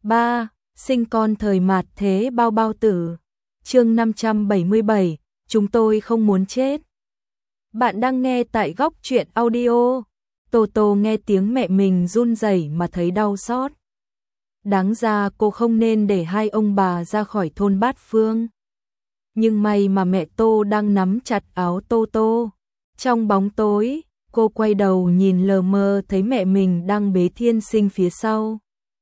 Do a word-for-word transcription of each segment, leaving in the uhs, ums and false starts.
ba. Sinh con thời mạt thế bao bao tử. Chương năm trăm bảy mươi bảy, chúng tôi không muốn chết. Bạn đang nghe tại Góc Truyện Audio. Tô Tô nghe tiếng mẹ mình run rẩy mà thấy đau xót. Đáng ra cô không nên để hai ông bà ra khỏi thôn Bát Phương. Nhưng may mà mẹ Tô đang nắm chặt áo Tô Tô. Trong bóng tối, cô quay đầu nhìn lờ mờ thấy mẹ mình đang bế Thiên Sinh phía sau.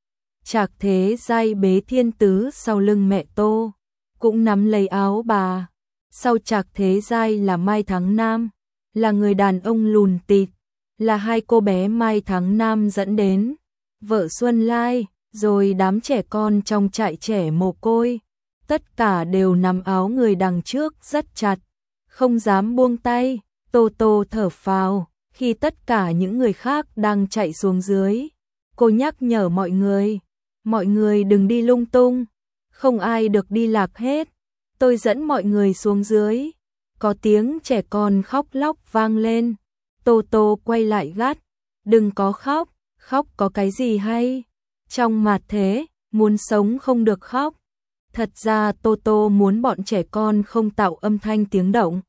Trạc Thế Giai bế Thiên Tứ sau lưng mẹ Tô, cũng nắm lấy áo bà. Sau Trạc Thế Giai là Mai Thắng Nam, là người đàn ông lùn tịt, là hai cô bé Mai Thắng Nam dẫn đến, vợ Xuân Lai, rồi đám trẻ con trong trại trẻ mồ côi. Tất cả đều nắm áo người đằng trước rất chặt, không dám buông tay. Tô Tô thở phào, khi tất cả những người khác đang chạy xuống dưới. Cô nhắc nhở mọi người, mọi người đừng đi lung tung, không ai được đi lạc hết. Tôi dẫn mọi người xuống dưới. Có tiếng trẻ con khóc lóc vang lên. Tô Tô quay lại gắt, đừng có khóc, khóc có cái gì hay. Trong mạt thế, muốn sống không được khóc. Thật ra Tô Tô muốn bọn trẻ con không tạo âm thanh tiếng động.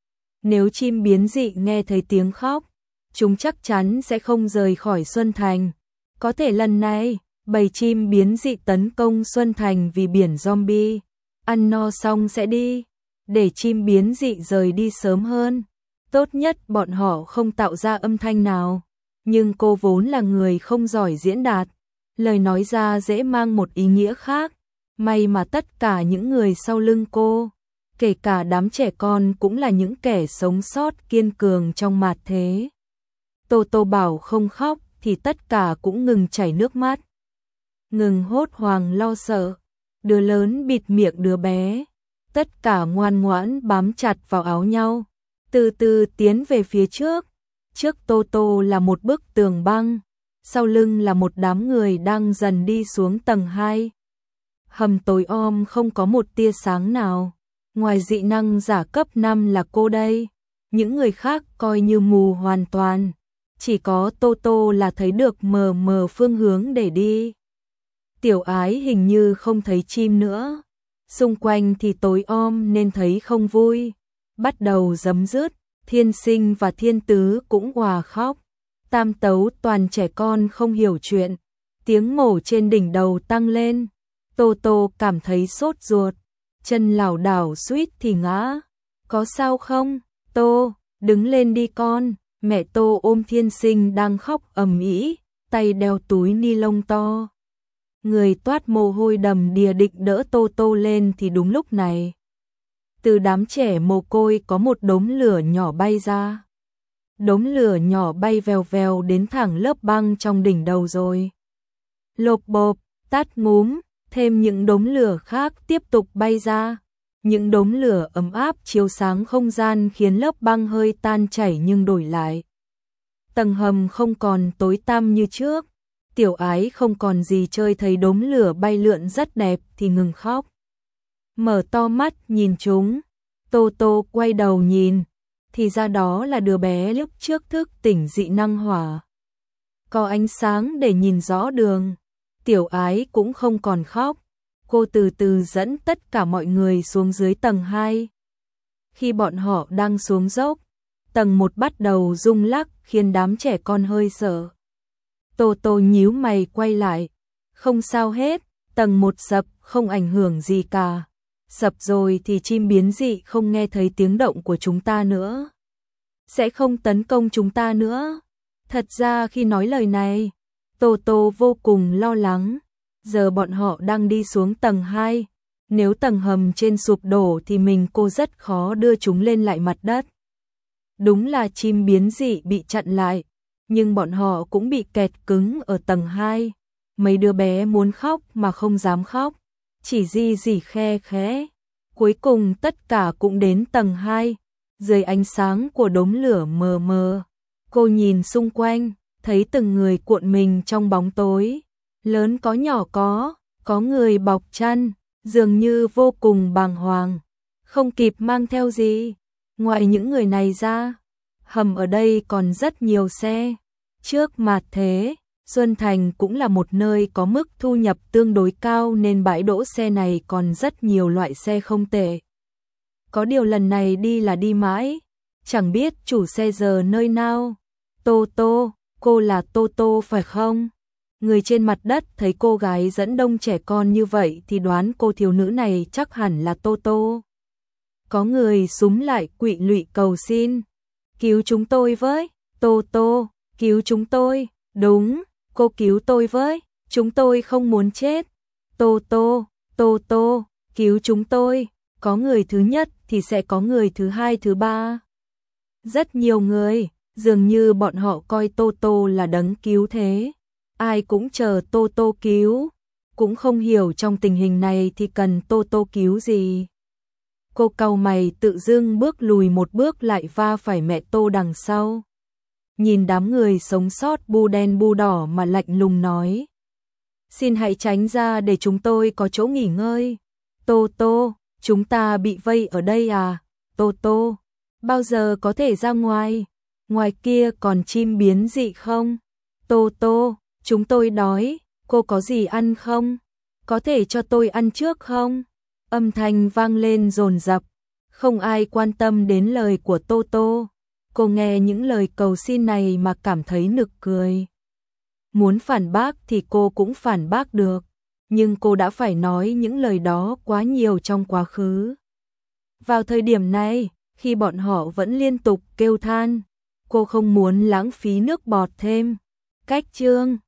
Nếu chim biến dị nghe thấy tiếng khóc, chúng chắc chắn sẽ không rời khỏi Xuân Thành. Có thể lần này, bầy chim biến dị tấn công Xuân Thành vì biển zombie. Ăn no xong sẽ đi, để chim biến dị rời đi sớm hơn. Tốt nhất bọn họ không tạo ra âm thanh nào. Nhưng cô vốn là người không giỏi diễn đạt, lời nói ra dễ mang một ý nghĩa khác. May mà tất cả những người sau lưng cô, kể cả đám trẻ con, cũng là những kẻ sống sót kiên cường trong mạt thế. Tô Tô bảo không khóc thì tất cả cũng ngừng chảy nước mắt, ngừng hốt hoảng lo sợ. Đứa lớn bịt miệng đứa bé, tất cả ngoan ngoãn bám chặt vào áo nhau, từ từ tiến về phía trước. Trước Tô Tô là một bức tường băng, sau lưng là một đám người đang dần đi xuống tầng hai. Hầm tối om không có một tia sáng nào, ngoài dị năng giả cấp năm là cô đây. Những người khác coi như mù hoàn toàn, chỉ có Tô Tô là thấy được mờ mờ phương hướng để đi. Tiểu Ái hình như không thấy chim nữa, xung quanh thì tối om nên thấy không vui, bắt đầu giấm dứt. Thiên Sinh và Thiên Tứ cũng òa khóc. Tam Tấu toàn trẻ con không hiểu chuyện. Tiếng mổ trên đỉnh đầu tăng lên. Tô Tô cảm thấy sốt ruột, chân lảo đảo suýt thì ngã. Có sao không? Tô, đứng lên đi con. Mẹ Tô ôm Thiên Sinh đang khóc ầm ĩ, tay đeo túi ni lông to. Người toát mồ hôi đầm đìa định đỡ Tô Tô lên thì đúng lúc này, từ đám trẻ mồ côi có một đốm lửa nhỏ bay ra. Đốm lửa nhỏ bay vèo vèo đến thẳng lớp băng trong đỉnh đầu rồi. Lộp bộp, tát ngúm, thêm những đốm lửa khác tiếp tục bay ra. Những đốm lửa ấm áp chiếu sáng không gian khiến lớp băng hơi tan chảy nhưng đổi lại. Tầng hầm không còn tối tăm như trước. Tiểu Ái không còn gì chơi, thấy đốm lửa bay lượn rất đẹp thì ngừng khóc. Mở to mắt nhìn chúng. Tô Tô quay đầu nhìn, thì ra đó là đứa bé lúc trước thức tỉnh dị năng hỏa. Có ánh sáng để nhìn rõ đường. Tiểu Ái cũng không còn khóc. Cô từ từ dẫn tất cả mọi người xuống dưới tầng hai. Khi bọn họ đang xuống dốc, tầng một bắt đầu rung lắc khiến đám trẻ con hơi sợ. Tô Tô nhíu mày quay lại. Không sao hết, tầng một sập, không ảnh hưởng gì cả. Sập rồi thì chim biến dị không nghe thấy tiếng động của chúng ta nữa, sẽ không tấn công chúng ta nữa. Thật ra khi nói lời này, Tô Tô vô cùng lo lắng. Giờ bọn họ đang đi xuống tầng hai. Nếu tầng hầm trên sụp đổ thì mình cô rất khó đưa chúng lên lại mặt đất. Đúng là chim biến dị bị chặn lại, nhưng bọn họ cũng bị kẹt cứng ở tầng hai. Mấy đứa bé muốn khóc mà không dám khóc, chỉ ri rỉ khe khẽ. Cuối cùng tất cả cũng đến tầng hai, dưới ánh sáng của đốm lửa mờ mờ. Cô nhìn xung quanh, thấy từng người cuộn mình trong bóng tối, lớn có nhỏ có, có người bọc chăn, dường như vô cùng bàng hoàng, không kịp mang theo gì. Ngoài những người này ra, hầm ở đây còn rất nhiều xe. Trước mạt thế, Xuân Thành cũng là một nơi có mức thu nhập tương đối cao nên bãi đỗ xe này còn rất nhiều loại xe không tệ. Có điều lần này đi là đi mãi, chẳng biết chủ xe giờ nơi nào. Tô Tô, cô là Tô Tô phải không? Người trên mặt đất thấy cô gái dẫn đông trẻ con như vậy thì đoán cô thiếu nữ này chắc hẳn là Tô Tô. Có người súm lại quỵ lụy cầu xin. Cứu chúng tôi với, Tô Tô, cứu chúng tôi, đúng, cô cứu tôi với, chúng tôi không muốn chết. Tô Tô, Tô Tô, cứu chúng tôi, có người thứ nhất thì sẽ có người thứ hai thứ ba. Rất nhiều người, dường như bọn họ coi Tô Tô là đấng cứu thế. Ai cũng chờ Tô Tô cứu, cũng không hiểu trong tình hình này thì cần Tô Tô cứu gì. Cô cau mày tự dưng bước lùi một bước lại va phải mẹ Tô đằng sau. Nhìn đám người sống sót bu đen bu đỏ mà lạnh lùng nói. Xin hãy tránh ra để chúng tôi có chỗ nghỉ ngơi. Tô Tô, chúng ta bị vây ở đây à? Tô Tô, bao giờ có thể ra ngoài? Ngoài kia còn chim biến dị không? Tô Tô, chúng tôi đói, cô có gì ăn không? Có thể cho tôi ăn trước không? Âm thanh vang lên dồn dập, không ai quan tâm đến lời của Tô Tô. Cô nghe những lời cầu xin này mà cảm thấy nực cười. Muốn phản bác thì cô cũng phản bác được, nhưng cô đã phải nói những lời đó quá nhiều trong quá khứ. Vào thời điểm này, khi bọn họ vẫn liên tục kêu than, cô không muốn lãng phí nước bọt thêm. Cách chương